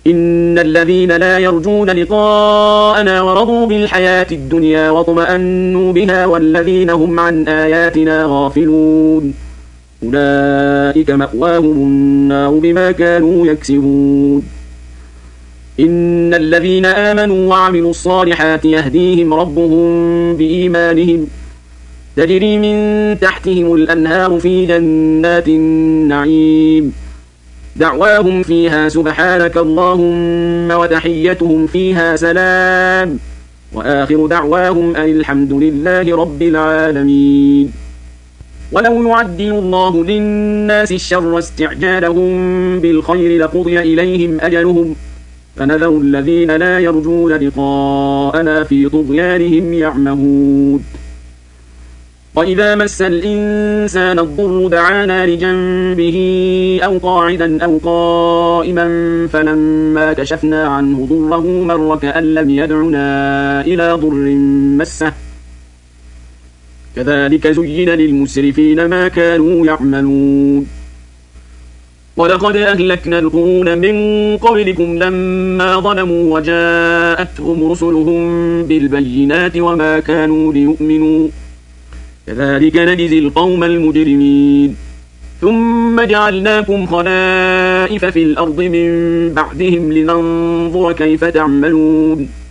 إن الذين لا يرجون لقاءنا ورضوا بالحياة الدنيا واطمأنوا بها والذين هم عن آياتنا غافلون أولئك مأواهم النار بما كانوا يكسبون. إن الذين آمنوا وعملوا الصالحات يهديهم ربهم بإيمانهم تجري من تحتهم الأنهار في جنات النعيم دعواهم فيها سبحانك اللهم وتحيتهم فيها سلام وآخر دعواهم أن الحمد لله رب العالمين. ولو يعجل الله للناس الشر استعجالهم بالخير لقضي إليهم أجلهم فنذر الذين لا يرجون لقاءنا في طغيانهم يعمهون. وإذا مس الإنسان الضر دعانا لجنبه أو قاعدا أو قائما فلما كشفنا عنه ضره مر كأن لم يدعنا إلى ضر مسه كذلك زين للمسرفين ما كانوا يعملون. ولقد أهلكنا القرون من قبلكم لما ظلموا وجاءتهم رسلهم بالبينات وما كانوا ليؤمنوا كذلك نجزي القوم المجرمين. ثم جعلناكم خلائف في الأرض من بعدهم لننظر كيف تعملون.